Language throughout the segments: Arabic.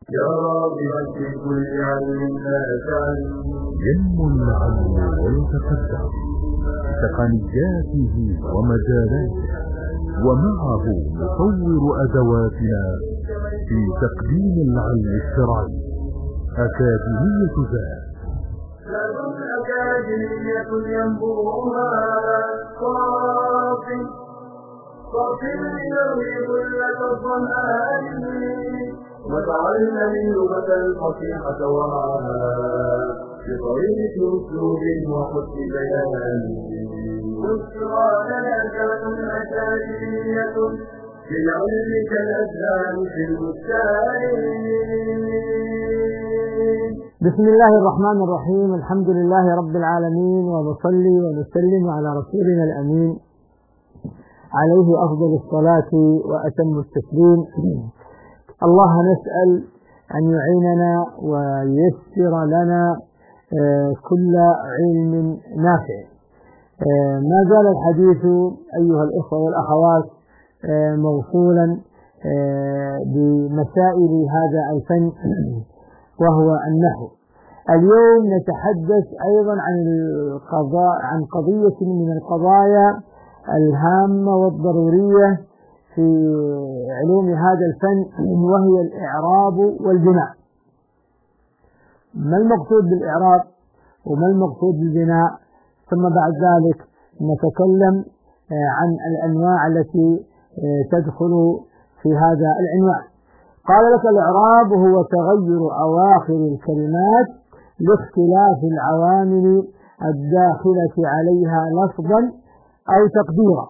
يا راغبا في كل علم نافع ينمو العلم ويتقدم بتقنياته ومجالاته، ومعه نطور أدواتنا في تقديم العلم الشرعي. أكاديمية ذات أكاديمية ينبوها صافٍ ليروي ظلة الظمآن وتعلم اللغة الفصيحة ومعها بطريق أسلوب وحسن بيان. بشرى لنا ذات أكاديمية للعلم كالأزهار في البستان. بسم الله الرحمن الرحيم. الحمد لله رب العالمين، ونصلي ونسلم على رسولنا الأمين عليه أفضل الصلاة وأتم التسليم. الله نسأل أن يعيننا وييسر لنا كل علم نافع. ما زال الحديث أيها الإخوة والأخوات موصولا بمسائل هذا الفن وهو النحو. اليوم نتحدث أيضا عن قضية من القضايا الهامة والضرورية في علوم هذا الفن، وهي الإعراب والبناء. ما المقصود بالإعراب وما المقصود بالبناء؟ ثم بعد ذلك نتكلم عن الأنواع التي تدخل في هذا العنوان. قال لك: الإعراب هو تغير أواخر الكلمات لاختلاف العوامل الداخلة عليها لفظا أو تقديرا.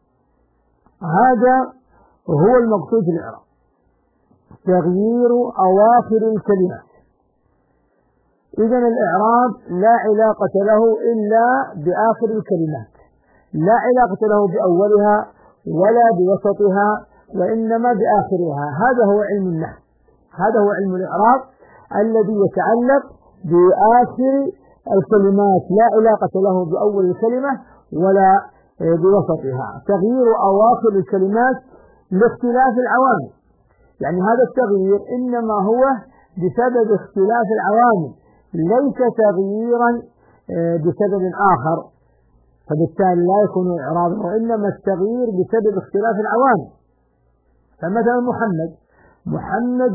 هذا هو المقصود بالإعراب، تغيير أواخر الكلمات. إذن الإعراب لا علاقة له إلا بآخر الكلمات، لا علاقة له بأولها ولا بوسطها، وإنما بآخرها. هذا هو علم النحو، هذا هو علم الإعراب الذي يتعلق بآخر الكلمات، لا علاقة له بأول الكلمة ولا بوسطها. تغيير أواخر الكلمات لاختلاف العوامل، يعني هذا التغيير إنما هو بسبب اختلاف العوامل، ليس تغييرا بسبب آخر، فبالتالي لا يكون إعرابا، وإنما التغيير بسبب اختلاف العوامل. فمثلا محمد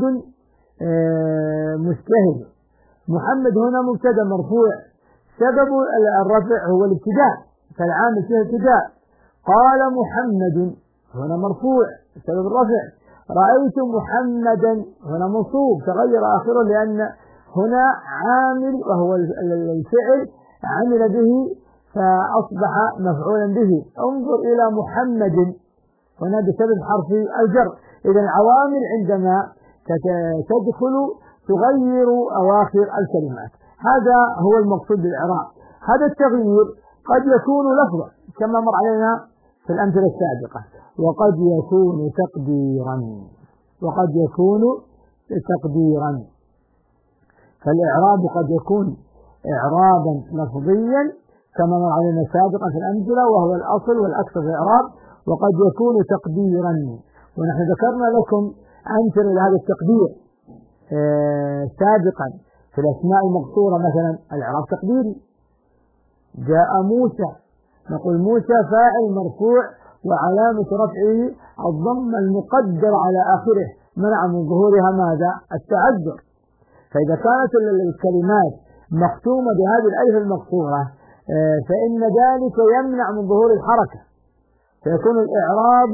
مجتهد. محمد هنا مبتدا مرفوع، سبب الرفع هو الابتداء، فالعامل فيه ابتداء. قال محمد هنا مرفوع، سبب الرفع. رأيت محمدا هنا منصوب، تغير آخره لأن هنا عامل وهو الفعل عمل به فأصبح مفعولا به. انظر إلى محمد هنا بسبب حرف الجر. إذن العوامل عندما تدخل تغير أواخر الكلمات. هذا هو المقصود بالإعراب. هذا التغيير قد يكون لفظا كما مر علينا في الأمثلة السابقة، وقد يكون تقديرا. فالإعراب قد يكون إعرابا لفظيا كما مر علينا سابقا في الأمثلة، وهو الأصل والأكثر في الإعراب، وقد يكون تقديرا. ونحن ذكرنا لكم أمثلة لهذا التقدير سابقا في الأسماء المقصورة. مثلا الإعراب تقديري، جاء موسى، نقول موسى فاعل مرفوع وعلامة رفعه الضم المقدر على آخره، منع من ظهورها ماذا؟ التعذر. فإذا كانت الكلمات مختومة بهذه الألف المقصورة فإن ذلك يمنع من ظهور الحركة، فيكون الإعراب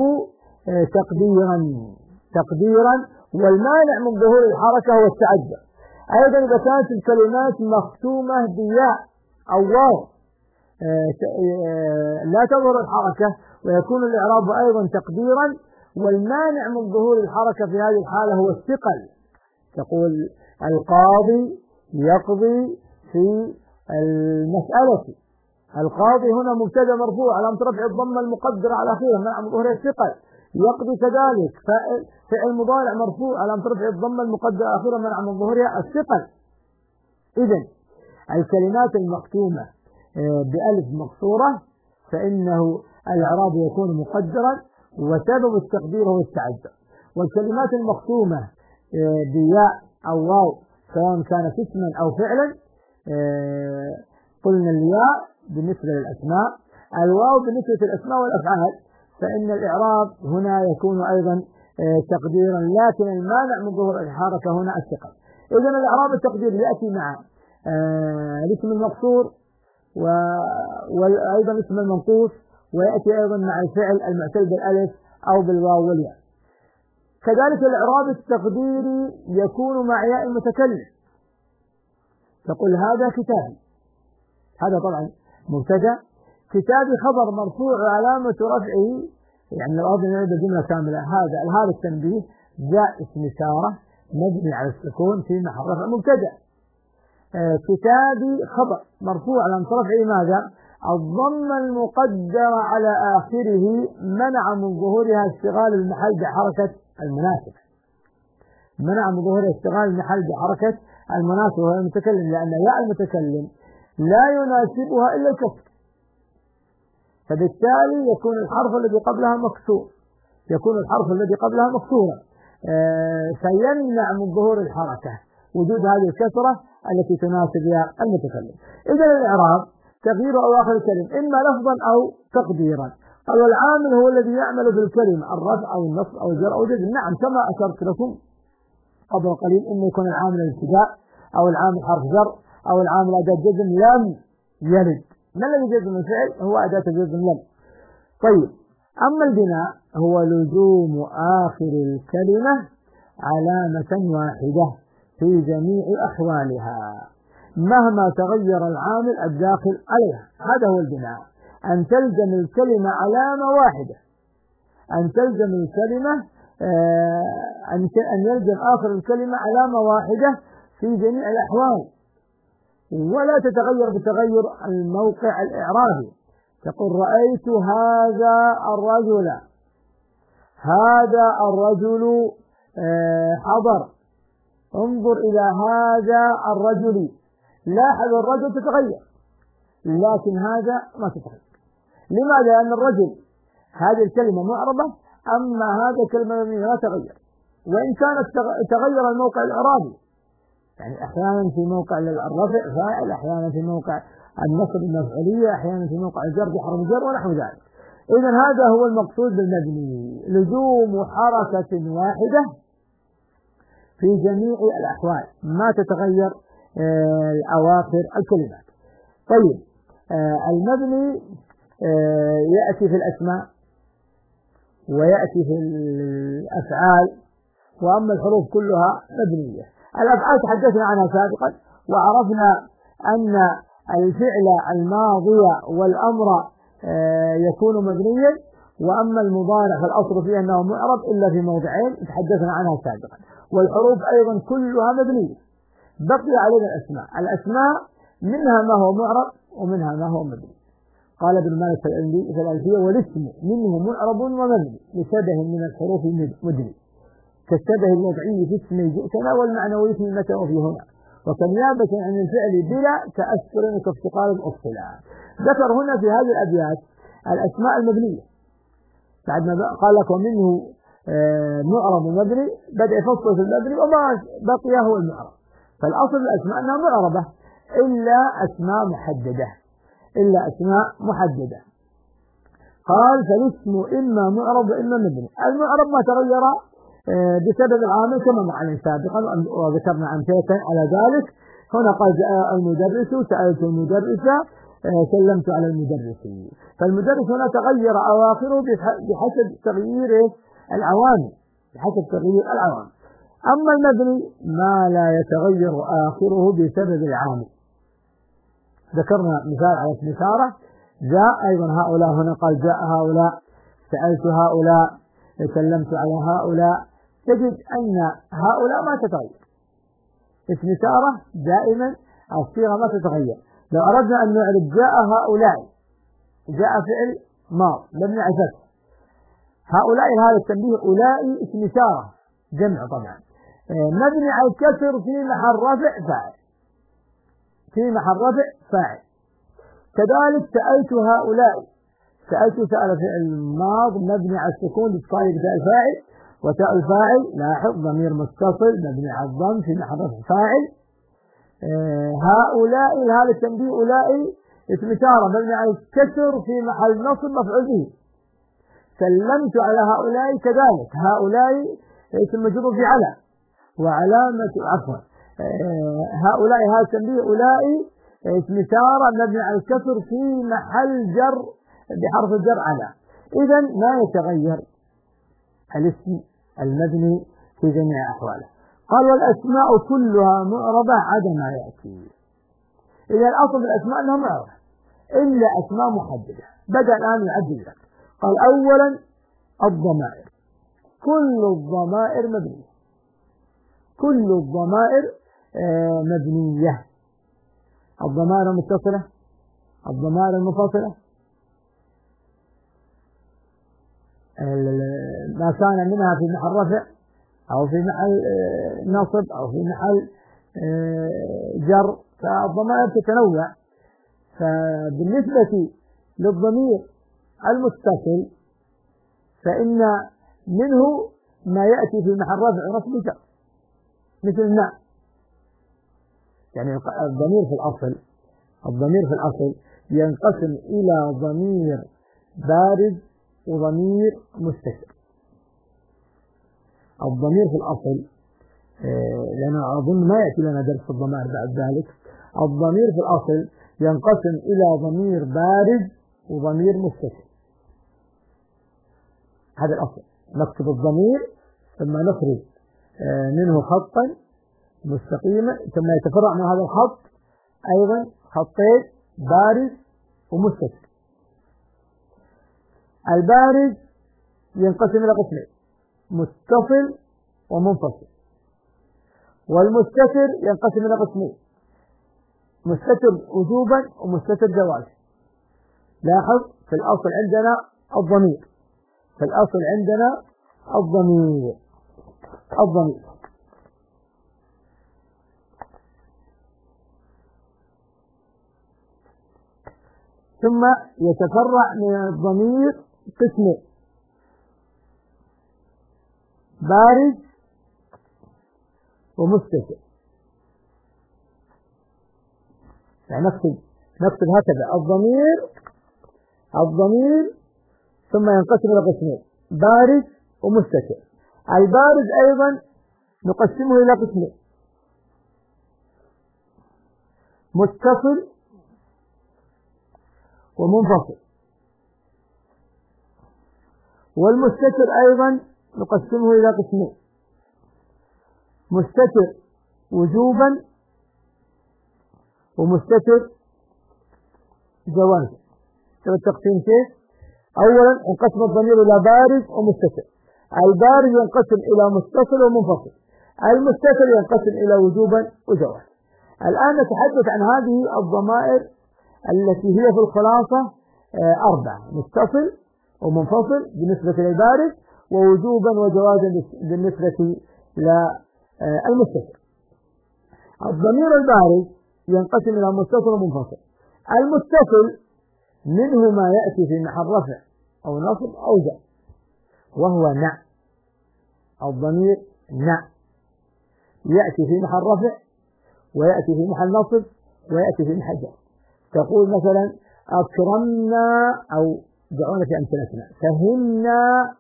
تقديرا، والمانع من ظهور الحركة هو التعذر. أيضا إذا كانت الكلمات مختومة بياء أو واو لا تظهر الحركة، ويكون الإعراب أيضا تقديرا، والمانع من ظهور الحركة في هذه الحالة هو الثقل. تقول القاضي يقضي في المسألة. القاضي هنا مبتدا مرفوع علامة رفع الضمة المقدرة على آخره منع من ظهور الثقل. يقضي كذلك فعل مضارع مرفوع علامة رفع الضمة المقدرة على آخره منع من ظهورها الثقل. إذن الكلمات المختومة بألف مقصورة فإنه الإعراب يكون مقدرا، وسبب التقدير هو التعذر. والكلمات المختومة بياء أو واو سواء كانت اسما أو فعلا. قلنا الياء بالنسبة للأسماء، الواو بالنسبة للأسماء والأفعال، فإن الإعراب هنا يكون أيضا تقديرا، لكن المانع من ظهور الحركة هنا الثقل. إذن الإعراب التقدير يأتي مع الاسم المقصور وأيضا اسم المنقوص، ويأتي أيضا مع الفعل المعتل بالألف أو بالواو والياء. كذلك الإعراب التقديري يكون مع ياء المتكلم، تقول هذا كتابي، هذا طبعا مبتدأ، كتابي خبر مرفوع وعلامة رفعه، يعني لو أردنا نعيد الجملة كاملة هذا التنبيه جاء اسم إشارة مبني على السكون في محل رفع مبتدأ. كتابي خبر مرفوع علامة رفعه ماذا؟ الضمة المقدرة على آخره منع من ظهورها اشتغال المحل بحركة المناسب، منع من ظهورها اشتغال المحل بحركة المناسب وهو المتكلم، لأن ياء المتكلم لا يناسبها إلا الكسر، فبالتالي يكون الحرف الذي قبلها مكسور، يكون الحرف الذي قبلها مكسورا، فيمنع من ظهور الحركة وجود هذه الكسرة التي تناسب ياء المتكلم. إذن الإعراب تغيير أواخر الكلم إما لفظا أو تقديرا. قال والعامل هو الذي يعمل في الكلمة الرفع أو النصب أو الجر أو الجزم. نعم كما أشرت لكم قبل قليل إنه يكون العامل الابتداء أو العامل حرف جر أو العامل أداة جزم لم يلد. ما الذي يجزم الفعل؟ هو أداة جزم لم. طيب أما البناء هو لزوم آخر الكلمة علامة واحدة في جميع أحوالها مهما تغير العامل الداخل عليها. هذا هو البناء، أن تلزم الكلمة علامة واحدة، أن تلزم الكلمة أن يلزم آخر الكلمة علامة واحدة في جميع الأحوال ولا تتغير بتغير الموقع الإعرابي. تقول رأيت هذا الرجل، هذا الرجل حضر، انظر إلى هذا الرجل، لاحظ الرجل تتغير لكن هذا ما تتغير. لماذا؟ لأن الرجل هذه الكلمة معربة، أما هذا الكلمة لا تغير، وإن كانت تغير الموقع الإعرابي، يعني أحيانا في موقع الرفع فاعل، أحيانا في موقع النصب المفعولية، أحيانا في موقع الجر بحرف جر ونحو ذلك. إذن هذا هو المقصود بالمبني، لزوم حركة واحدة في جميع الأحوال ما تتغير أواخر الكلمات. طيب المبني يأتي في الأسماء ويأتي في الأفعال، وأما الحروف كلها مبنية. الأفعال تحدثنا عنها سابقا وعرفنا أن الفعل الماضي والأمر يكون مبنيا، وأما المضارع فالأصل فيه أنه معرب إلا في موضعين تحدثنا عنها سابقا، والحروف أيضا كلها مبنية. بقي علينا الأسماء منها ما هو معرب ومنها ما هو مبني. قال ابن مالك في الألفية والاسم منه معرب ومبني لشبه من الحروف مدني كالشبه الوضعي في اسم جئتنا والمعنوي في متى وفي هنا، وكنيابة عن الفعل بلا تأثر كافتقار الأصلا. ذكر هنا في هذه الأبيات الأسماء المبنية بعد ما قال لك ومنه معرب ومبني، بدأ يفصل في المبني وما بقي هو المعرب. فالأصل الأسماء أنها معربة إلا أسماء محددة، إلا أسماء محددة. قال فالاسم إما معرب وإما مبني. المعرب ما تغير بسبب العامل كما معلن سابقا وذكرنا أمثلة على ذلك. هنا قال جاء المدرس، سألت المدرسة، سلمت على المدرس. فالمدرس هنا تغير أواخره بحسب تغيير العوامل، بحسب تغيير العوامل. أما المبني ما لا يتغير آخره بسبب العامل. ذكرنا مثال على اسم إشارة جاء، أيضا هؤلاء هنا قال جاء هؤلاء، سألت هؤلاء، سلمت على هؤلاء. تجد أن هؤلاء ما تتغير، اسم إشارة دائما الصيغة ما تتغير. لو أردنا أن نعرف جاء هؤلاء، جاء فعل ماض مبني على الفتح، هؤلاء هذا التنبيه أولئك اسم إشارة جمع طبعا مبني على الكسر في محل رفع فاعل، في محل رفع فاعل. كذلك سألت هؤلاء، سألت سأل فعل ماض مبني على السكون لإتصال بتاء الفاعل، وتاء الفاعل لاحظ ضمير متصل مبني على الضم في محل رفع فاعل. هؤلاء هذا التنبيه أولئك اسم إشارة مبني على الكسر في محل نصب مفعول به. سلمت على هؤلاء كذلك، هؤلاء اسم مجرور في على وعلامة عفوا هؤلاء هذا التنبيه أولئك اسم إشارة مبني على الكسر في محل جر بحرف الجر على. إذا ما يتغير الاسم المبني في جميع أحواله. قال والأسماء كلها معربة عدا ما يأتي. إذا الأصل الأسماء أنها معربة إلا أسماء محددة. بدأ الآن يعدد لك. قال أولا الضمائر، كل الضمائر مبنية، كل الضمائر مبنية، الضمائر المتصلة، الضمائر المنفصلة، ما كان منها في محل رفع أو في محل نصب أو في محل جر، فالضمائر تتنوع. فبالنسبة للضمير المتصل فإن منه ما يأتي في محل رفع ونصب جر مثل النعم. يعني الضمير في الأصل ينقسم إلى ضمير بارز وضمير مستتر. الضمير في الأصل لأن أظن ما يأتي لنا درس الضمائر بعد ذلك. الضمير في الأصل ينقسم إلى ضمير بارز وضمير مستتر. هذا الأصل. نكتب الضمير ثم نخرج منه خطا مستقيما ثم يتفرع من هذا الخط أيضا خطين بارز ومستتر. البارز ينقسم إلى قسمين متصل ومنفصل، والمستتر ينقسم إلى قسمين مستتر وجوبا ومستتر جوازا. لاحظ في الأصل عندنا الضمير، في الأصل عندنا الضمير ثم يتفرع من الضمير قسمين بارز ومستتر. يعني نكتب هكذا الضمير ثم ينقسم إلى قسمين بارز ومستتر. البارز أيضا نقسمه إلى قسمين متصل ومنفصل، والمستتر أيضا نقسمه إلى قسمين مستتر وجوبا ومستتر جوازا. التقسيم كيف؟ أولا انقسم الضمير إلى بارز ومستتر. البارز ينقسم إلى متصل ومنفصل، المستتر ينقسم إلى وجوبا وجوازا. الآن نتحدث عن هذه الضمائر التي هي في الخلاصة 4: متصل ومنفصل بالنسبة للبارز، ووجوبا وجوازا بالنسبة للمستتر. الضمير البارز ينقسم إلى متصل ومنفصل. المتصل منه ما يأتي في محل رفع أو نصب أو جر، وهو نع. الضمير نع يأتي في محل رفع ويأتي في محل نصب ويأتي في محل جر. تقول مثلا أكرمنا، أو دعونا في أمثلتنا، فهمنا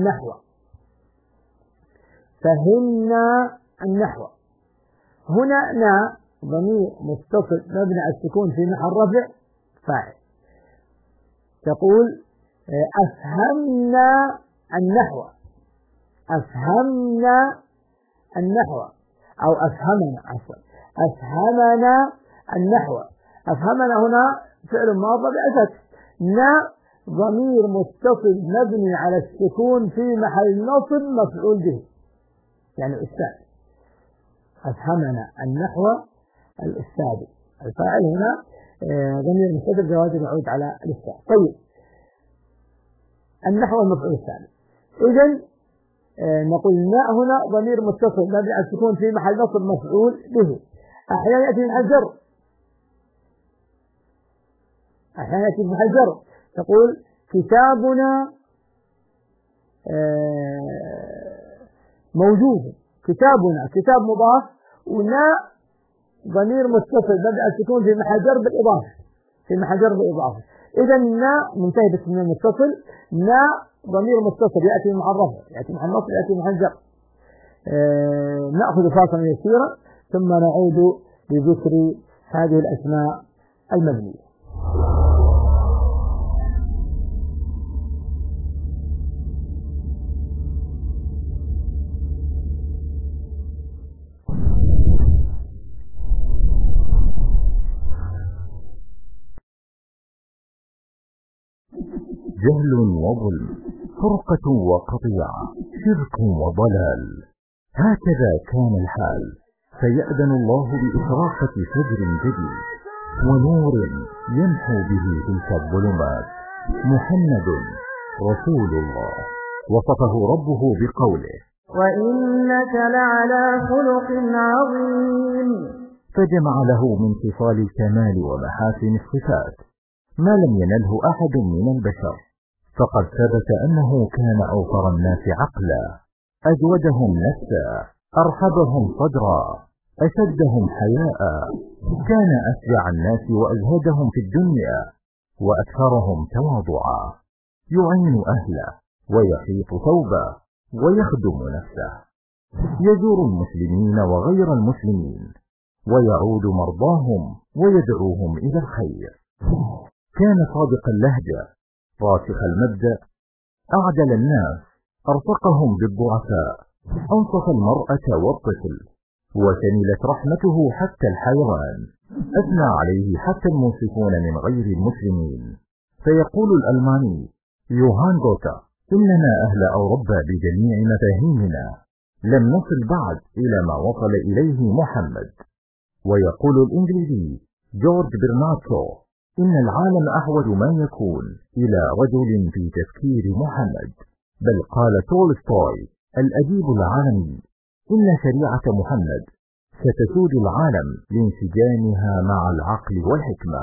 النحو. هنا نا ضمير متصل مبني على السكون في محل رفع فاعل. تقول أفهمنا النحو أو أفهمنا النحو. أفهمنا هنا فعل ماضي بأساس. نا ضمير متصل مبني على السكون في محل نصب مفعول به، يعني الأستاذ. أفهمنا النحو الأستاذ. الفاعل هنا ضمير مستتر جواز يعود على الأستاذ. طيب النحو المفعول الثاني. إذن نقول نا هنا ضمير متصل مبني على السكون في محل نصب مفعول به. أحيانا يأتي من الجر، أحيانا يأتي من الجر. تقول كتابنا موجود. كتابنا كتاب مضاف، ونا ضمير متصل بدأ السكون في محل جر بالإضافة، في محل جر بالإضافة. إذا نا منتهي بالسكون المتصل، نا ضمير متصل يأتي مع الرفع، يأتي مع النصب، يأتي مع الجر. نأخذ فاصلا يسيرا ثم نعود لذكر هذه الأسماء المبنية. جهل وظلم، فرقة وقطيعة، شرك وضلال، هكذا كان الحال، فيأذن الله بإشراقة فجر جديد ونور يمحو به تلك الظلمات. محمد رسول الله وصفه ربه بقوله: وإنك لعلى خلق عظيم، فجمع له من خصال الكمال ومحاسن الصفات ما لم ينله أحد من البشر، فقد ثبت أنه كان أوفر الناس عقلا، أجودهم نفسا، أرحبهم صدرا، أشدهم حياء، كان أشجع الناس وأزهدهم في الدنيا، وأكثرهم تواضعا، يعين أهله ويحيط ثوبه ويخدم نفسه، يزور المسلمين وغير المسلمين، ويعود مرضاهم ويدعوهم إلى الخير. كان صادق اللهجة، راسخ المبدأ، أعدل الناس، أرفقهم بالضعفاء، أنصف المرأة والطفل، وشملت رحمته حتى الحيوان، أثنى عليه حتى المنصفون من غير المسلمين. فيقول الألماني يوهان غوتا: إننا أهل أوروبا بجميع مفاهيمنا لم نصل بعد إلى ما وصل إليه محمد. ويقول الإنجليزي جورج برنارد شو: إن العالم أحوج ما يكون إلى رجل في تفكير محمد. بل قال تولستوي الأديب العالمي: إن شريعة محمد ستسود العالم لانسجامها مع العقل والحكمة.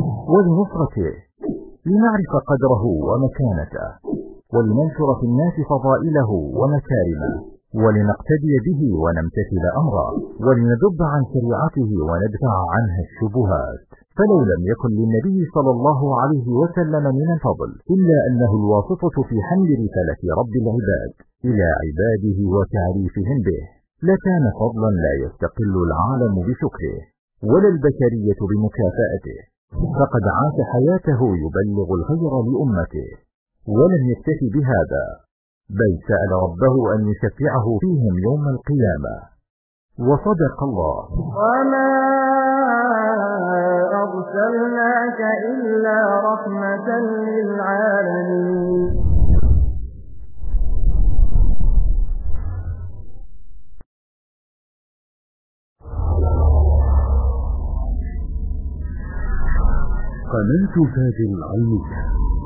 ولنصرته لنعرف قدره ومكانته، ولننشر في الناس فضائله ومكارمه، ولنقتدي به ونمتثل أمره، ولندب عن شريعته وندفع عنها الشبهات. فلو لم يكن للنبي صلى الله عليه وسلم من الفضل إلا أنه الواسطة في حمل رسالة رب العباد إلى عباده وتعريفهم به، لكان فضلا لا يستقل العالم بشكره ولا البشرية بمكافأته. فقد عاش حياته يبلغ الخير لأمته، ولم يكتف بهذا، بل سأل ربه أن يشفعه فيهم يوم القيامة. وصدق الله: وما أرسلناك إلا رحمة للعالمين. قناة تاج العلمية.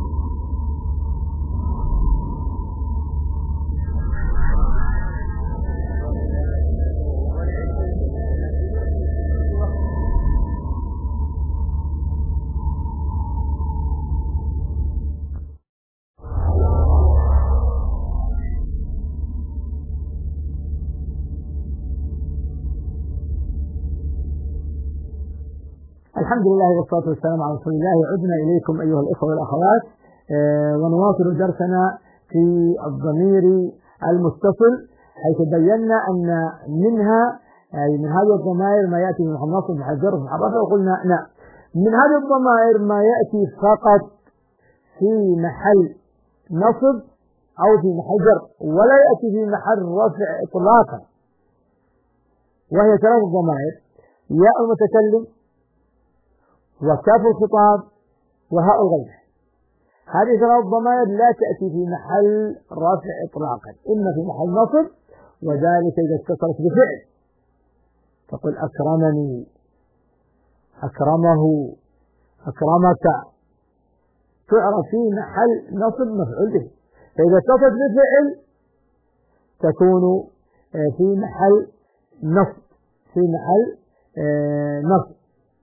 الحمد لله والصلاة والسلام على رسول الله. عدنا إليكم أيها الإخوة والأخوات، ونواصل درسنا في الضمير المتصل، حيث بينا أن منها أي من هذه الضمائر ما يأتي من النصب من الجر من الرفع، وقلنا نعم من هذه الضمائر ما يأتي فقط في محل نصب أو في محل جر، ولا يأتي في محل رفع إطلاقا، وهي ثلاث ضمائر: ياء المتكلم، وكاف الخطاب، وهاء الغيبة. هذه ثلاث ضمائر لا تأتي في محل رفع إطلاقا، إما في محل نصب، وذلك إذا اتصلت بفعل، تقول أكرمني، أكرمه، أكرمك، تعرف في محل نصب مفعول به. فإذا اتصلت بفعل تكون في محل نصب، في محل نصب.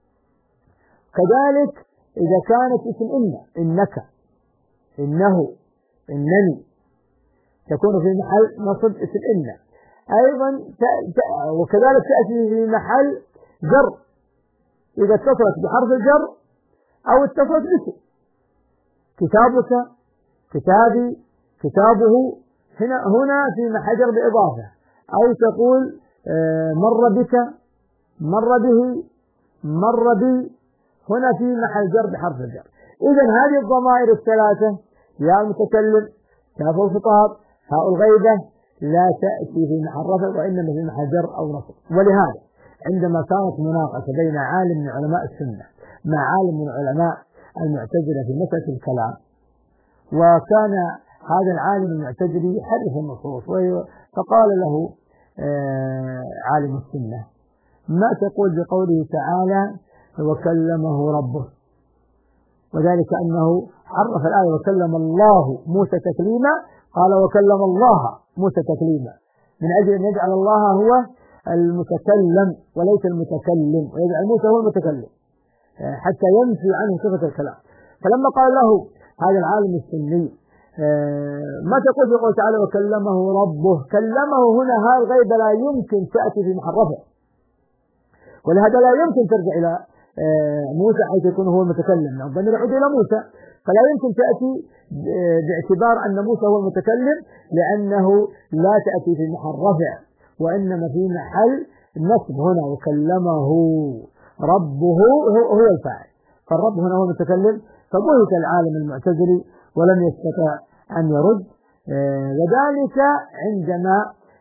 كذلك إذا كانت اسم إنك، إنه، إنني، تكون في محل نصب اسم إن. أيضا وكذلك تأتي في محل جر إذا اتصلت بحرف الجر أو اتصلت باسم، كتابك، كتابي، كتابه، هنا في محل جر بإضافة، أو تقول مر بك، مر به، مر بي، هنا في محل جر بحرف الجر. إذن هذه الضمائر الثلاثة، يا المتكلم، كاف الخطاب، هاء الغيبة، لا تأتي في محل رفع وإنما في محل جر أو نصب. ولهذا عندما كانت مناقشة بين عالم من علماء السنة مع عالم من علماء المعتزلة في مسألة الكلام، وكان هذا العالم المعتزلي يحرف النصوص، فقال له عالم السنة: ما تقول بقوله تعالى وكلمه ربه؟ وذلك أنه حرف الآية وكلم الله موسى تكليما، قال وكلم الله موسى تكليما، من أجل أن يجعل الله هو المتكلم وليس المتكلم، ويجعل موسى هو المتكلم حتى ينفي عنه صفة الكلام. فلما قال له هذا العالم السني ما تقول في قوله تعالى وكلمه ربه؟ كلمه هنا هاء الغيبة لا يمكن تأتي في محل رفع، ولهذا لا يمكن ترجع إلى موسى حيث يكون هو المتكلم، الضمير يعود إلى موسى، فلا يمكن تأتي باعتبار أن موسى هو المتكلم، لأنه لا تأتي في محل رفع وإنما في محل نصب. هنا وكلمه ربه هو الفاعل، فالرب هنا هو المتكلم. فبهت العالم المعتزلي ولم يستطع أن يرد. وذلك عندما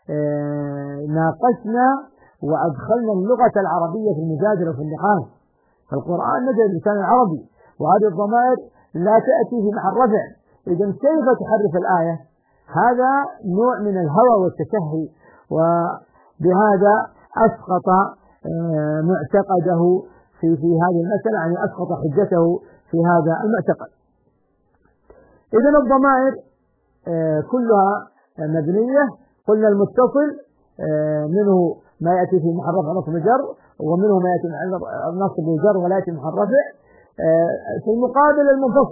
ناقشنا وأدخلنا اللغة العربية في المجادلة وفي النقاش. فالقرآن نزل باللسان العربي، وهذه الضمائر لا تأتي في محل رفع، إذن كيف تحرف الآية؟ هذا نوع من الهوى والتشهي، وبهذا أسقط معتقده في هذه المسألة، يعني أسقط حجته في هذا المعتقد. إذن الضمائر كلها مبنية. قلنا المتصل منه ما يأتي في محل رفع نصب جر، ومنه ما يأتي نصب جر ولا يأتي محل رفع. في المقابل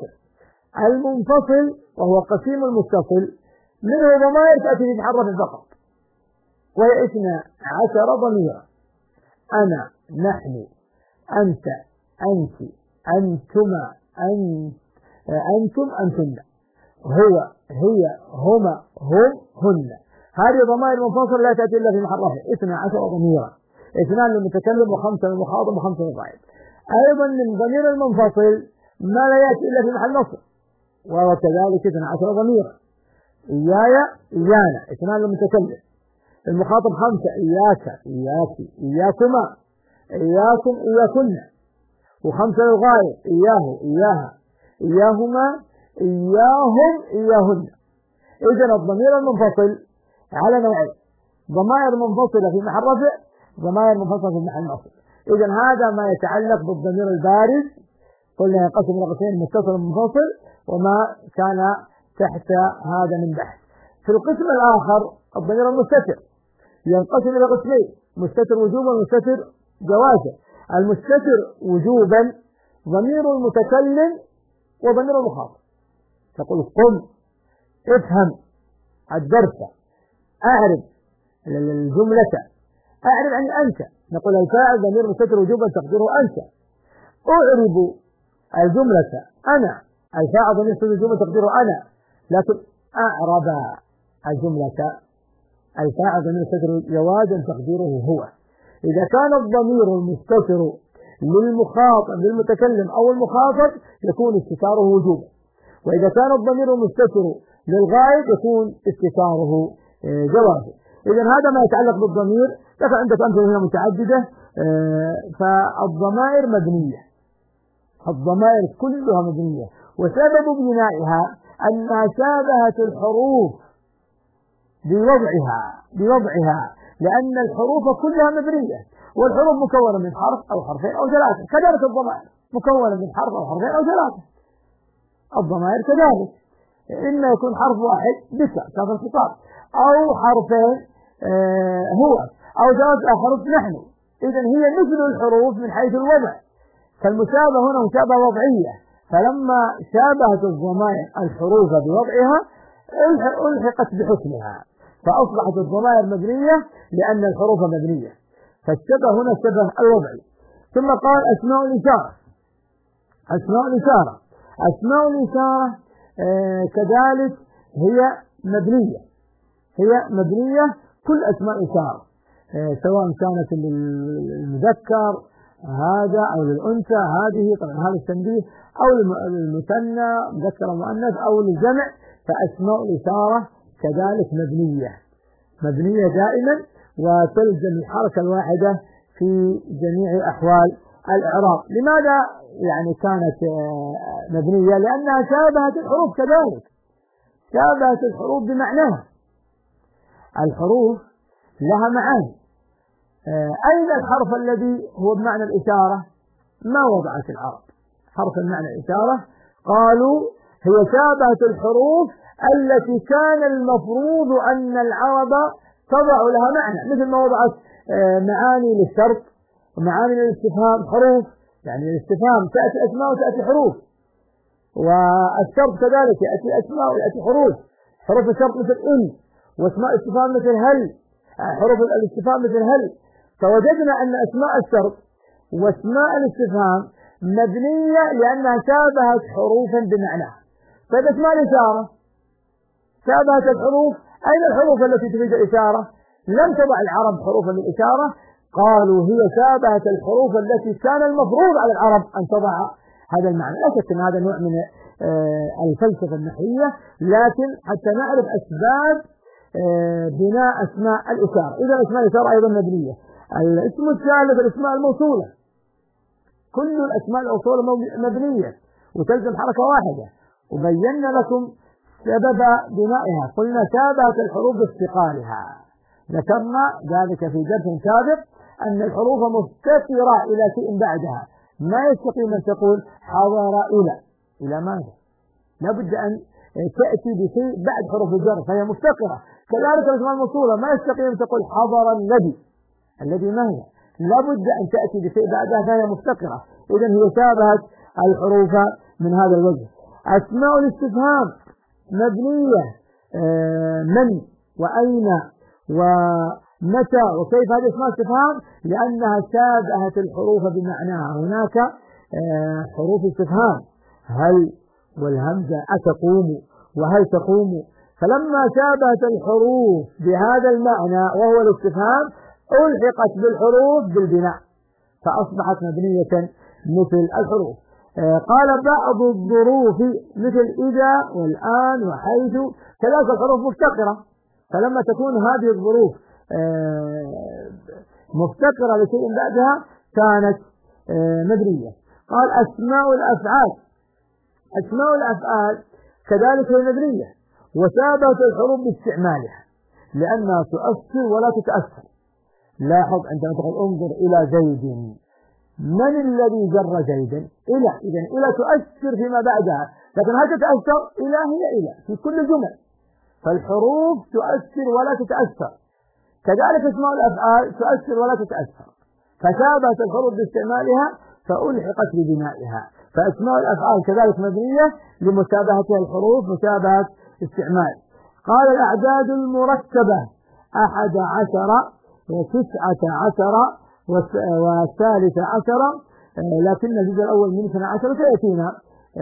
المنفصل وهو قسيم المتصل منه ضمائر تأتي في محل رفع فقط، وهي 12 ضميرا: أنا، نحن، أنت، أنت، أنتما، أنتم، أنتن، هو، هي، هما، هم، هن. هذه ضمائر منفصلة لا تأتي إلا في محل رفع، 12 ضميرا: 2 للمتكلم و5 للمخاطب و5 للغائب. أيضا من ضمير المنفصل ما لا يأتي إلا في محل نصب، وهو كذلك 12 ضميرا: إياي، إيانا، 2 للمتكلم، المخاطب 5: إياك، إياك، إياكما، إياكم، إياكن، و5 للغائب: إياه، إياها، إياهما، إياهم، إياهن. إذن الضمير المنفصل على نوعين: ضمائر منفصلة في محل رفع، ضمائر منفصلة في محل نصب. إذن هذا ما يتعلق بالضمير البارز، قلنا ينقسم إلى قسمين: متصل ومنفصل، وما كان تحت هذا من بحث. في القسم الآخر الضمير المستتر ينقسم إلى قسمين: مستتر وجوبا ومستتر جوازا. المستتر وجوبا ضمير المتكلم وضمير المخاطب. تقول قم، افهم الدرس، أعرف الجملة، أعرف عن أنت. نقول الفاعل ضمير مستتر وجوبا تقديره أنت. أعرب الجملة أنا، الفاعل ضمير مستتر وجوبا تقديره أنا. لكن أعرب الجملة الفاعل ضمير مستتر جوازا تقديره هو. إذا كان الضمير المستتر للمخاطب للمتكلم أو المخاطب يكون استتاره وجوبا، وإذا كان الضمير المستتر للغائب يكون استتاره جوازا. إذن هذا ما يتعلق بالضمير. لكن عندك أمثلة هنا متعددة. فالضمائر مبنية، الضمائر كلها مبنية، وسبب بنائها أنها شابهت الحروف بوضعها، لأن الحروف كلها مبنية، والحروف مكونة من حرف أو حرفين أو 3. كذلك الضمائر مكونة من حرف أو حرفين أو 3. الضمائر كذلك إما يكون حرف واحد بك كاف الخطاب، أو حرفين هو، أو 3 أحرف نحن. إذن هي مثل الحروف من حيث الوضع، فالمشابهة هنا مشابهة وضعية. فلما شابهت الضمائر الحروف بوضعها ألحقت بحكمها، فأصبحت الضمائر مبنية لأن الحروف مبنية، فالشبه هنا الشبه الوضعي. ثم قال أسماء الإشارة. أسماء الإشارة كذلك هي مبنية كل أسماء إشارة، سواء كانت للمذكر هذا أو للأنثى هذه، طبعا هذا التنبيه، أو للمثنى مذكر ومؤنث أو للجمع، فأسماء الإشارة كذلك مبنية دائما، وتلزم الحركة الواحدة في جميع أحوال الإعراب. لماذا يعني كانت مبنية؟ لأنها شابهت الحروف، كذلك شابهت الحروف بمعناها. الحروف لها معاني. أين الحرف الذي هو بمعنى الإشارة؟ ما وضعت العرب حرف بمعنى الإشارة، قالوا هي شابهت الحروف التي كان المفروض أن العرب تضع لها معنى، مثل ما وضعت معاني للشرط ومعاني للاستفهام، حروف يعني الاستفهام تأتي أسماء وتأتي حروف، والشرط كذلك يأتي أسماء ويأتي حروف. حروف الشرط مثل إن، واسماء الاستفهام مثل هل، حروف الاستفهام مثل هل. فوجدنا أن أسماء الشرط واسماء الاستفهام مبنية لأنها شابهت حروفا بمعناها. فاسماء الإشارة شابهت الحروف. أين الحروف التي تفيد الإشارة؟ لم تضع العرب حروفا للإشارة، قالوا هي شابهت الحروف التي كان المفروض على العرب أن تضع هذا المعنى. لا شك أن هذا نوع من الفلسفة النحوية، لكن حتى نعرف أسباب بناء أسماء الإشارة. إذا أسماء الإشارة أيضا مبنية. الاسم الثالث الأسماء الموصولة، كل الأسماء الموصولة مبنية وتلزم حركة واحدة، وبينا لكم سبب بنائها. قلنا شابهت الحروف بافتقارها، ذكرنا ذلك في درس سابق أن الحروف مفتقرة إلى شيء بعدها، ما يستقيم أن تقول حضر إلى ماذا؟ لابد أن تأتي بشيء بعد حروف الجر فهي مفتقرة. كذلك الأسماء الموصولة ما يستقيم أن تقول حضر الذي ما هي، لابد أن تأتي بشيء بعدها فهي مفتقرة. إذن هي شابهت الحروف من هذا الوجه. أسماء الاستفهام مبنية، من وأين ومتى وكيف، هذه اسماء استفهام لأنها شابهت الحروف بمعناها. هناك حروف استفهام هل والهمزة أتقوم وهل تقوم، فلما شابهت الحروف بهذا المعنى وهو الاستفهام ألحقت بالحروف بالبناء فأصبحت مبنية مثل الحروف. قال بعض الظروف مثل إذا والآن وحيث، كذلك الحروف مفتقرة، فلما تكون هذه الظروف مفتقرة لشيء بعدها كانت مبنية. قال أسماء الأفعال كذلك هي مبنية، وشابهت الحروف باستعمالها لأنها تؤثر ولا تتأثر. لاحظ عندما تقول انظر إلى زيد، من الذي جر زيدا؟ إذن إلى تؤثر فيما بعدها، لكن هل تتأثر؟ هي في كل الجمل، فالحروف تؤثر ولا تتأثر. كذلك اسماء الأفعال تؤثر ولا تتأثر، فشابهت الحروف باستعمالها فألحقت ببنائها. فأسماء الأفعال كذلك مبنية لمشابهتها الحروف مشابهة استعمال. قال الأعداد المركبة 11 و19 و13، لكن الجزء الأول من 12 سيأتينا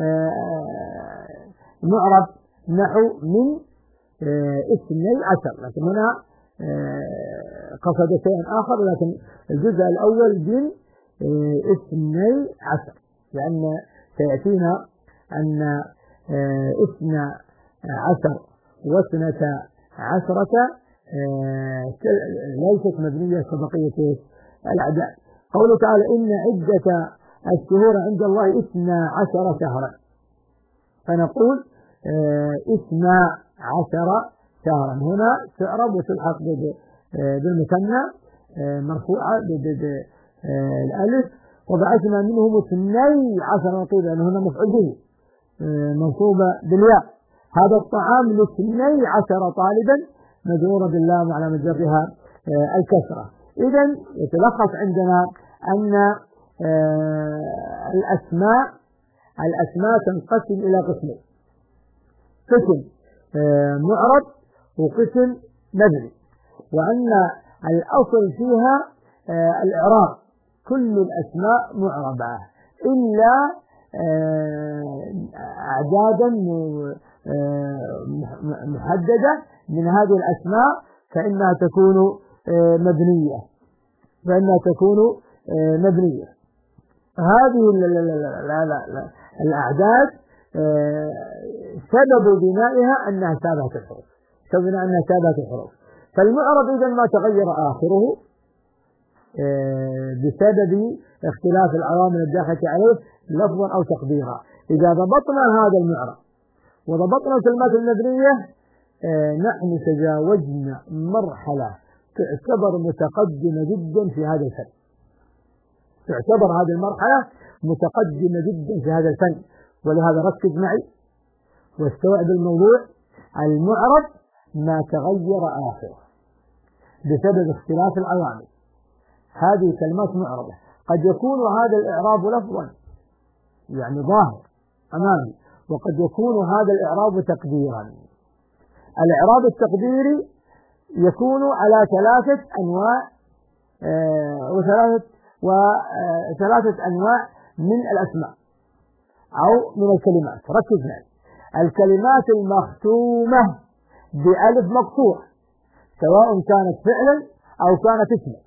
معرب نحو من 12، لكن هنا قصد شيئا آخر، لكن الجزء الأول من 12، لأن سيأتينا أن 12 و12 ليست مبنية كبقية الأعداد. قوله تعالى إن عدة الشهور عند الله 12 شهرا، فنقول 12 شهرا هنا تعرب وتلحق بالمثنى مرفوعة بالألف، وبعثنا منهم 12 نقيبا، لأن هنا مفعول به منصوبة بالياء. هذا الطعام ل12 طالبا مجرورة باللام وعلى مجرها الكسرة. إذن يتلخص عندنا أن الأسماء تنقسم إلى قسمين: قسم معرب وقسم مبني، وأن الأصل فيها الإعراب، كل الأسماء معربة إلا أعدادا محددة من هذه الأسماء فإنها تكون مبنية، هذه الأعداد سبب بنائها أنها شابهة الحروف، فالمعرب إذا ما تغير آخره بسبب اختلاف العوامل الداخلة عليه لفظا أو تقديرا. إذا ضبطنا هذا المعرب وضبطنا الكلمات المبنية نحن تجاوزنا مرحلة تعتبر متقدمة جدا في هذا الفن، هذه المرحلة متقدمة جدا في هذا الفن. ولهذا ركز معي واستوعب الموضوع. المعرب ما تغير آخره بسبب اختلاف العوامل، هذه كلمات معربة. قد يكون هذا الإعراب لفظا يعني ظاهر أمامي، وقد يكون هذا الإعراب تقديرا. الإعراب التقديري يكون على ثلاثة أنواع من الأسماء أو من الكلمات. ركز معي. الكلمات المختومة بألف مقصورة سواء كانت فعلا أو كانت اسما.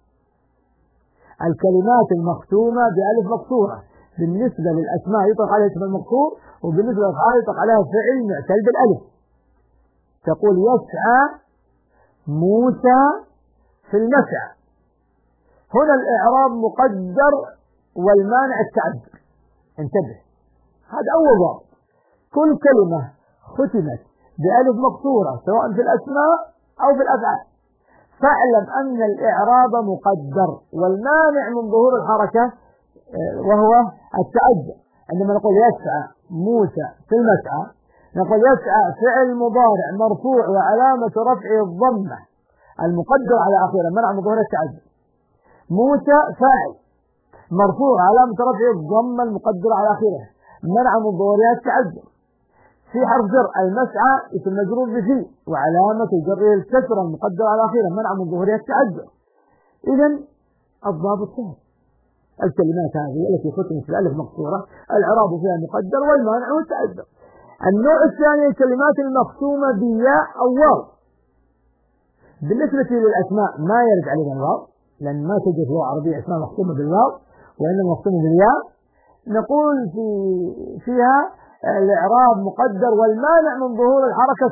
الكلمات المختومة بألف مقصورة بالنسبة للأسماء يطلق عليها اسم المقصور، وبالنسبة للأفعال يطلق عليها فعل معتل بالألف. تقول يسعى موسى في المسعى، هنا الإعراب مقدر والمانع التعذر. انتبه، هذا أول ضابط. كل كلمة ختمت بألف مقصورة سواء في الأسماء أو في الأفعال فاعلم أن الإعراب مقدر والمانع من ظهور الحركة وهو التعذر. عندما نقول يسعى موسى في المسعى نقول يسعى فعل مضارع مرفوع وعلامة رفعه الضمة المقدر على آخره منع من ظهور التعذر. موسى فاعل مرفوع علامة رفعه الضمة المقدر على آخره منع من ظهورها التعذر. في حرف جر المسعى اسم مجرور بفي وعلامة جره الكسرة المقدرة على آخره منع من ظهورها التعذر. إذن الضابط سهل. الكلمات هذه التي ختمت بالألف مقصورة الإعراب فيها مقدر والمانع والتعذر. النوع الثاني الكلمات المختومة بياء أو واو. بالنسبة للأسماء ما يرد علينا الواو لأن ما توجد لغة عربية اسمها مختومة بالواو وإنما مختومة بالياء. نقول فيها الإعراب مقدر والمانع من ظهور الحركة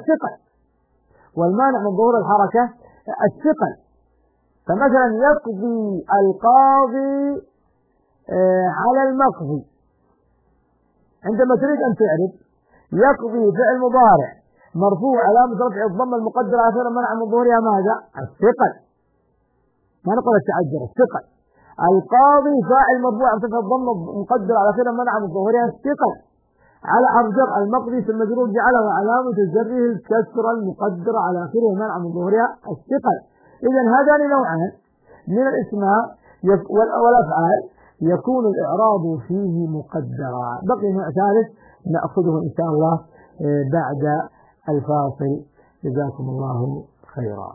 الثقل. فمثلا يقضي القاضي على المقضي. عندما تريد أن تعرف يقضي فعل مضارع مرفوع علامة رفع الضمة المقدرة على آخره منع من ظهورها ماذا؟ الثقل. ما نقول التعذر، الثقل. القاضي فاعل مرفوع على رفع الضمة المقدرة على آخره منع من ظهورها الثقل. على حرف جر المقضي في المجرور جعله وعلامة جره الكسرة المقدرة على آخره منع من ظهورها الثقل. إذن هذان نوعان من الاسماء والأفعال يكون الإعراب فيه مقدرا. بقي نوع ثالث نأخذه إن شاء الله بعد الفاصل. جزاكم الله خيرا.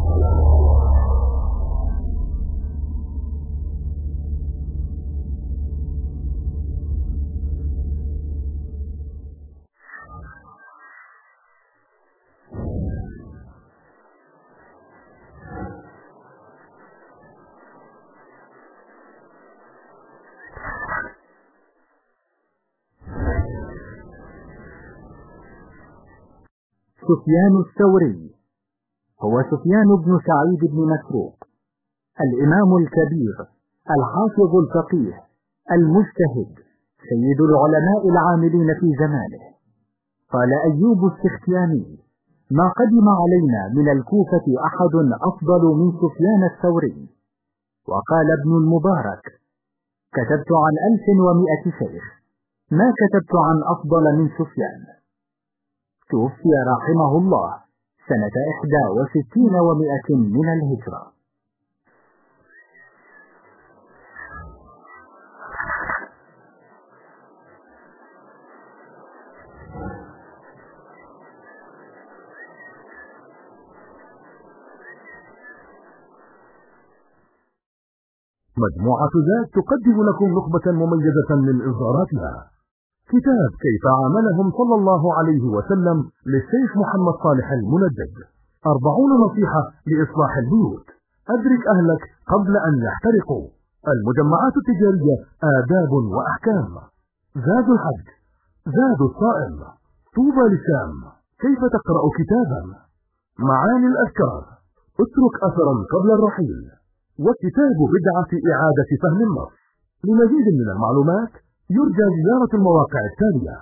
سفيان الثوري هو سفيان بن سعيد بن مسروق، الإمام الكبير الحافظ الفقيه المجتهد سيد العلماء العاملين في زمانه. قال أيوب السختياني: ما قدم علينا من الكوفة أحد أفضل من سفيان الثوري. وقال ابن المبارك: كتبت عن 1100 شيخ ما كتبت عن أفضل من سفيان. توفي رحمه الله سنة 61 و100 من الهجرة. مجموعة ذات تقدم لكم نخبة مميزة من إصداراتها. كتاب كيف عاملهم صلى الله عليه وسلم للشيخ محمد صالح المندد. 40 نصيحة لإصلاح البيوت. أدرك أهلك قبل أن يحترقوا. المجمعات التجارية آداب وأحكام. زاد الحج. زاد الصائم. طوبى للشام. كيف تقرأ كتابا. معاني الأذكار. اترك أثرا قبل الرحيل. وكتاب بدعة إعادة فهم النص. لمزيد من المعلومات يرجى زيارة المواقع التالية.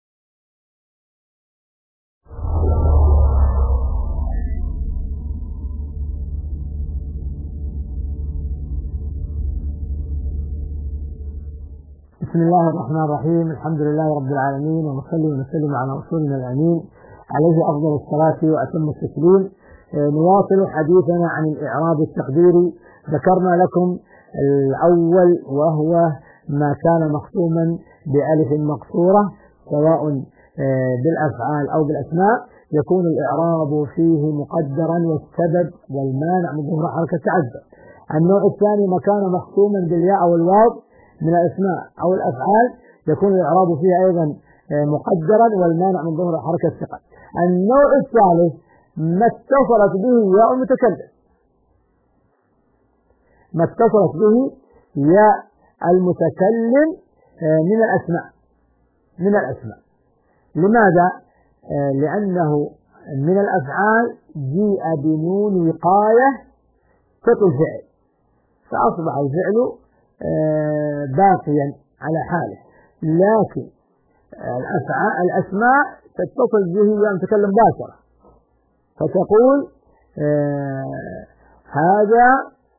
بسم الله الرحمن الرحيم. الحمد لله رب العالمين، ونصلي ونسلم على رسولنا الأمين عليه أفضل الصلاة وأتم التسليم. نواصل حديثنا عن الإعراب التقديري. ذكرنا لكم الأول وهو ما كان مختوما بألف مقصورة سواء بالأفعال أو بالأسماء يكون الإعراب فيه مقدرا، والسبب والمانع من ظهور حركة تعذر. النوع الثاني ما كان مختوما بالياء أو الواو من الأسماء أو الأفعال يكون الإعراب فيه أيضا مقدرا، والمانع من ظهور حركة ثقل. النوع الثالث ما اتصلت به ياء المتكلم، ما اتصلت به ياء المتكلم من الأسماء. لماذا؟ لأنه من الأفعال جيء بنون وقاية تقي الفعل، فأصبح الفعل باقيا على حاله، لكن الأسماء تتصل به ياء المتكلم مباشرة، فتقول هذا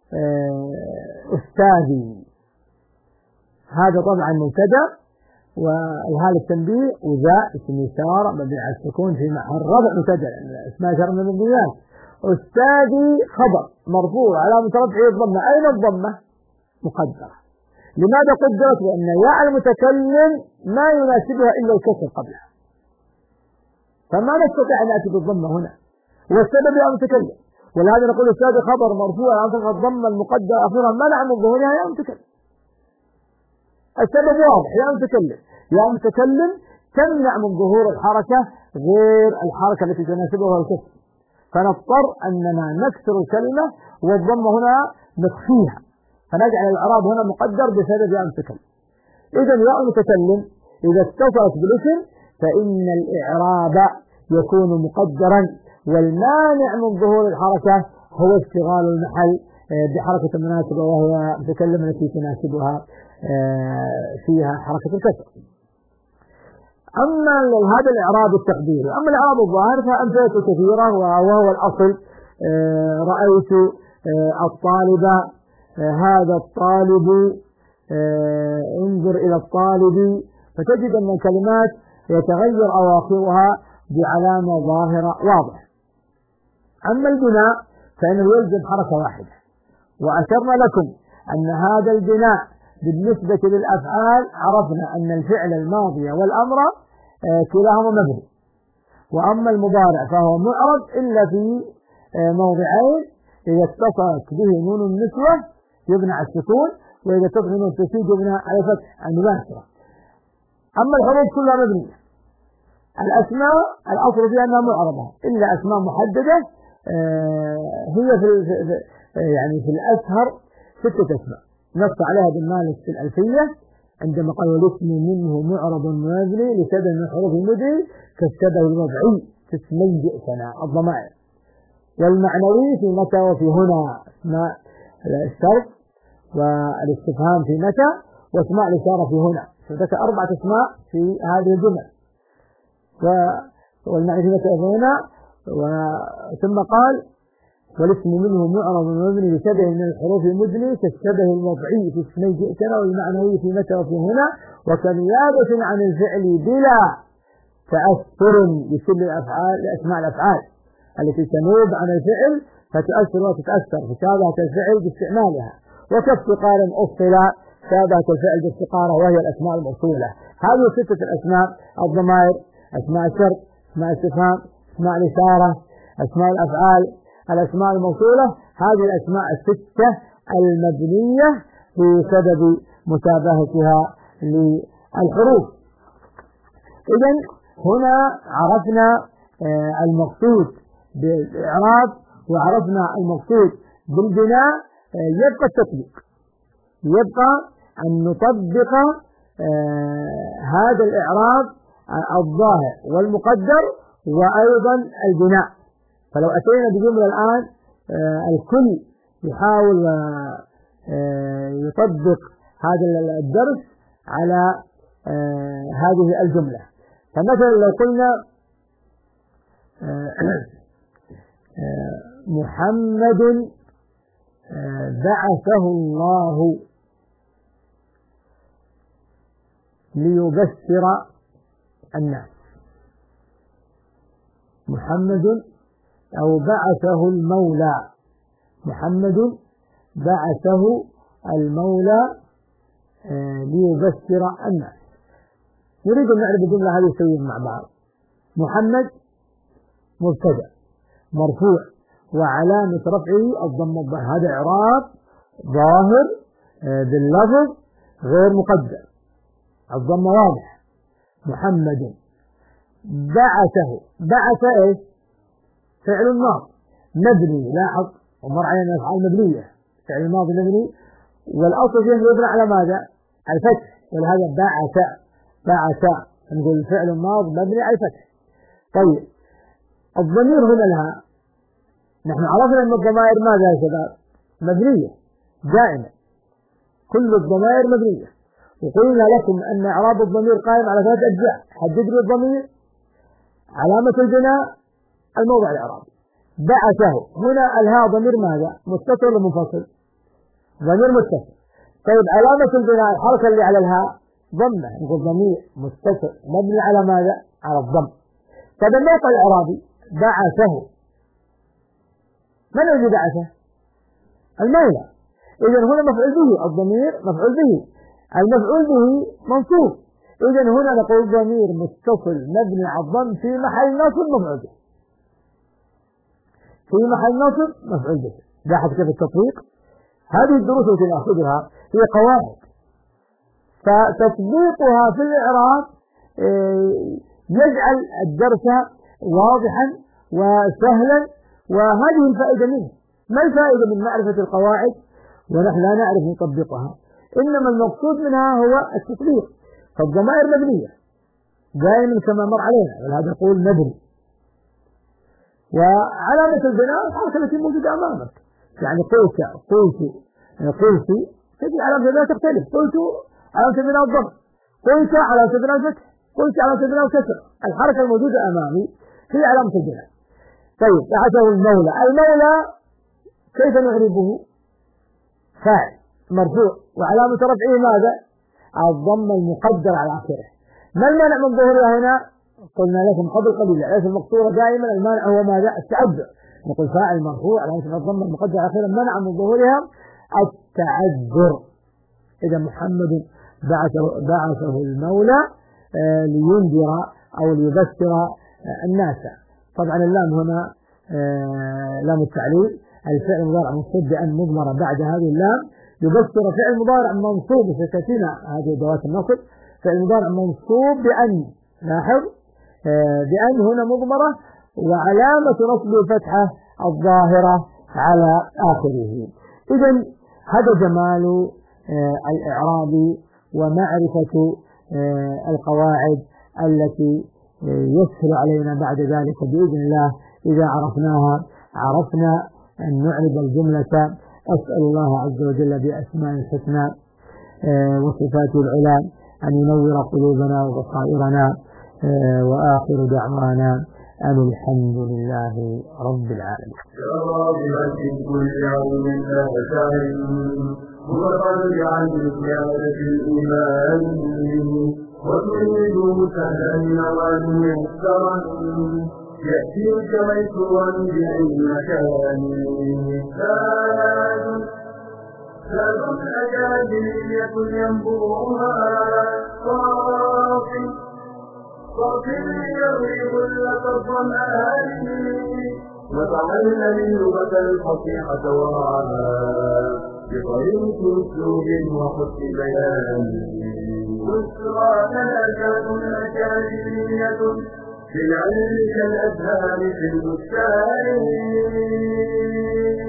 أستاذي. هذا طبعا مبتدا، والهاء التنبيه وذا اسم إشارة مبني على السكون في محل رفع مبتدا، اسمها إشارة من المبنيات. أستاذي خبر مرفوع علامة رفعه الضمة. أين الضمة؟ مقدرة. لماذا قدرت؟ لأن ياء المتكلم ما يناسبها إلا الكسر قبلها، فما نستطيع أن نأتي بالضمة هنا، والسبب ياء المتكلم. ولهذا نقول أستاذ خبر مرفوع علامة رفعه الضمة المقدرة أخيرا منع من ظهورها ياء المتكلم. السبب واضح، ياء المتكلم تمنع من ظهور الحركة غير الحركة التي تناسبها الكسر، فنضطر أننا نكسر الكلمة والضمة هنا نخفيها، فنجعل الإعراب هنا مقدر بسبب ياء المتكلم. إذا ياء المتكلم إذا اتصلت بالاسم فإن الإعراب يكون مقدرا، والمانع من ظهور الحركة هو اشتغال المحل بحركة مناسبة وهي المتكلم التي تناسبها فيها حركة الكسر. أما هذا الإعراب التقديري. أما الإعراب الظاهر فأمثلته كثيرة، وهو الأصل رأيت الطالب، هذا الطالب، انظر إلى الطالب، فتجد أن الكلمات يتغير أواخرها بعلامة ظاهرة واضحة. أما البناء فإنه يلزم حركة واحدة، وأشرنا لكم أن هذا البناء بالنسبة للأفعال عرفنا أن الفعل الماضي والأمر كلاهما مبني، وأما المضارع فهو معرب إلا في موضعين: إذا اتصلت به نون النسوة يبنى على السكون، وإذا اتصلت نون التشديد يبنى على فتح المباشرة. أما الحروف كلها مبنية. الأسماء الأصل فيها أنها معربة إلا أسماء محددة، هي في الأشهر 6 أسماء نص عليها ابن مالك في الألفية عندما قال: والاسم منه معرب مبني لسبب من حروف المدري كالشبه الوضعي في اسمي جئتنا الضمائر، والمعنوي في متى وفي هنا اسماء الشرط والاستفهام في متى، واسماء الإشارة في هنا. فذكر 4 أسماء في هذه الجمل، والمعنى في متى وفي هنا. ثم قال: والاسم منه معرب مبني لشبه من الحروف المدني كالشبه الوضعي في اسمي جئتنا، والمعنوي في متى وفي هنا، وكنيابة عن الفعل بلا تأثر بكل الأفعال لأسماء الأفعال التي تنوب عن الفعل فتؤثر وتتأثر، فشابهت الفعل باستعمالها، وكافتقار أصل شابهت الفعل بافتقاره وهي الأسماء الموصولة. هذه 6 الأسماء: الضمائر، أسماء الشرط، أسماء الاستفهام، أسماء الإشارة، أسماء الأفعال، الأسماء الموصولة. هذه الأسماء 6 المبنية في سبب مشابهتها للحروف. إذن هنا عرفنا المقصود بالإعراب وعرفنا المقصود بالبناء. يبقى التطبيق، يبقى أن نطبق هذا الإعراب الظاهر والمقدر وأيضا البناء. فلو أتينا بجملة الآن الكل يحاول يطبق هذا الدرس على هذه الجملة. فمثلا لو قلنا محمد بعثه الله ليبشر الناس. محمد أو بعثه المولى، محمد بعثه المولى ليبشر الناس. نريد أن نعرف الجملة هذه سويا مع بعض. محمد مبتدأ مرفوع وعلامة رفعه الضم الظاهر، هذا إعراب ظاهر باللفظ غير مقدر، الضم واضح. محمد بعثه، بعث ايش؟ فعل الماضي مبني، لاحظ ومر علينا الأفعال مبنية، فعل الماضي مبني والأصل فيه يبنى على ماذا؟ الفتح، ولهذا بعث نقول الفعل الماضي مبني على الفتح. طيب الضمير هنا لها، نحن عرفنا أن الضمائر ماذا يا شباب؟ مبنية دائما، كل الضمائر مبنية، وقلنا لكم أن إعراب الضمير قائم على 3 أجزاء. حدد لي الضمير، علامة البناء، الموضع الإعرابي. بعثه هنا الهاء ضمير ماذا؟ متصل ولا منفصل؟ ضمير متصل. طيب علامة البناء الحركة اللي على الهاء ضمة، نقول ضمير متصل مبني على ماذا؟ على الضم. طيب الموقع الإعرابي بعثه، من الذي بعثه؟ المولى. إذن هنا مفعول به، الضمير مفعول به، المفعول به منصوب. إذن هنا نقول ضمير متصل مبني على الضم في محل نصب مفعول به، في محل نصب مفعول به. لاحظ كيف التطبيق. هذه الدروس التي نأخذها هي قواعد، فتطبيقها في الإعراب يجعل الدرس واضحا وسهلا، وهذه الفائدة منه. ما الفائدة من معرفة القواعد ونحن لا نعرف نطبقها؟ إنما المقصود منها هو التطبيق. فالضمائر مبنية دائما كما مر علينا، ولهذا نقول مبني. وعلامة البناء الحركة التي موجودة أمامك، يعني قلت تجي علامة البناء تختلف. قلت علامة البناء الضم، قلت علامة البناء الفتح، قلت علامة البناء الكسر. الحركة الموجودة أمامي هي علامة البناء. طيب بعثه المولى، المولى كيف نعربه؟ فاعل مرفوع وعلامة رفعه ماذا؟ الضم المقدر على آخره. ما المانع من ظهورها هنا؟ قلنا لكم قبل قليل العلامة المقصورة دائما المانع هو ماذا؟ التعذر. نقول فاعل مرفوع علامة الضم المقدر على آخره، منع من ظهورها التعذر. إذا محمد بعثه المولى لينذر أو ليبشر الناس. طبعا اللام هنا لام التعليل، الفعل المضارع منصوب بأن مضمرة بعد هذه اللام. يبشر فعل مضارع منصوب، ستأتينا هذه ادوات النصب. فعل مضارع منصوب بأن، لاحظ بأن هنا مضمرة وعلامة نصب الفتحة الظاهرة على آخره. إذن هذا جمال الإعراب ومعرفة القواعد التي يسهل علينا بعد ذلك بإذن الله إذا عرفناها. عرفنا أن نعرب الجملة. أسأل الله عز وجل بأسماء الحسنى وصفاته العلى أن ينور قلوبنا وبصائرنا، وآخر دعوانا أن الحمد لله رب العالمين. متطلعا لزيادة الإيمان وتريد سهلا نوال ميسرا يأتيك ميسورا بأي مكان. ساد أكاديمية ينبوها صافي يغرب لفظ الأهالي وتعلم اللغة الفصيحة وراءها بطريق أسلوب وحسن بيان. بشرى ملكة أكاديمية في العلم كالأزهار في البستان.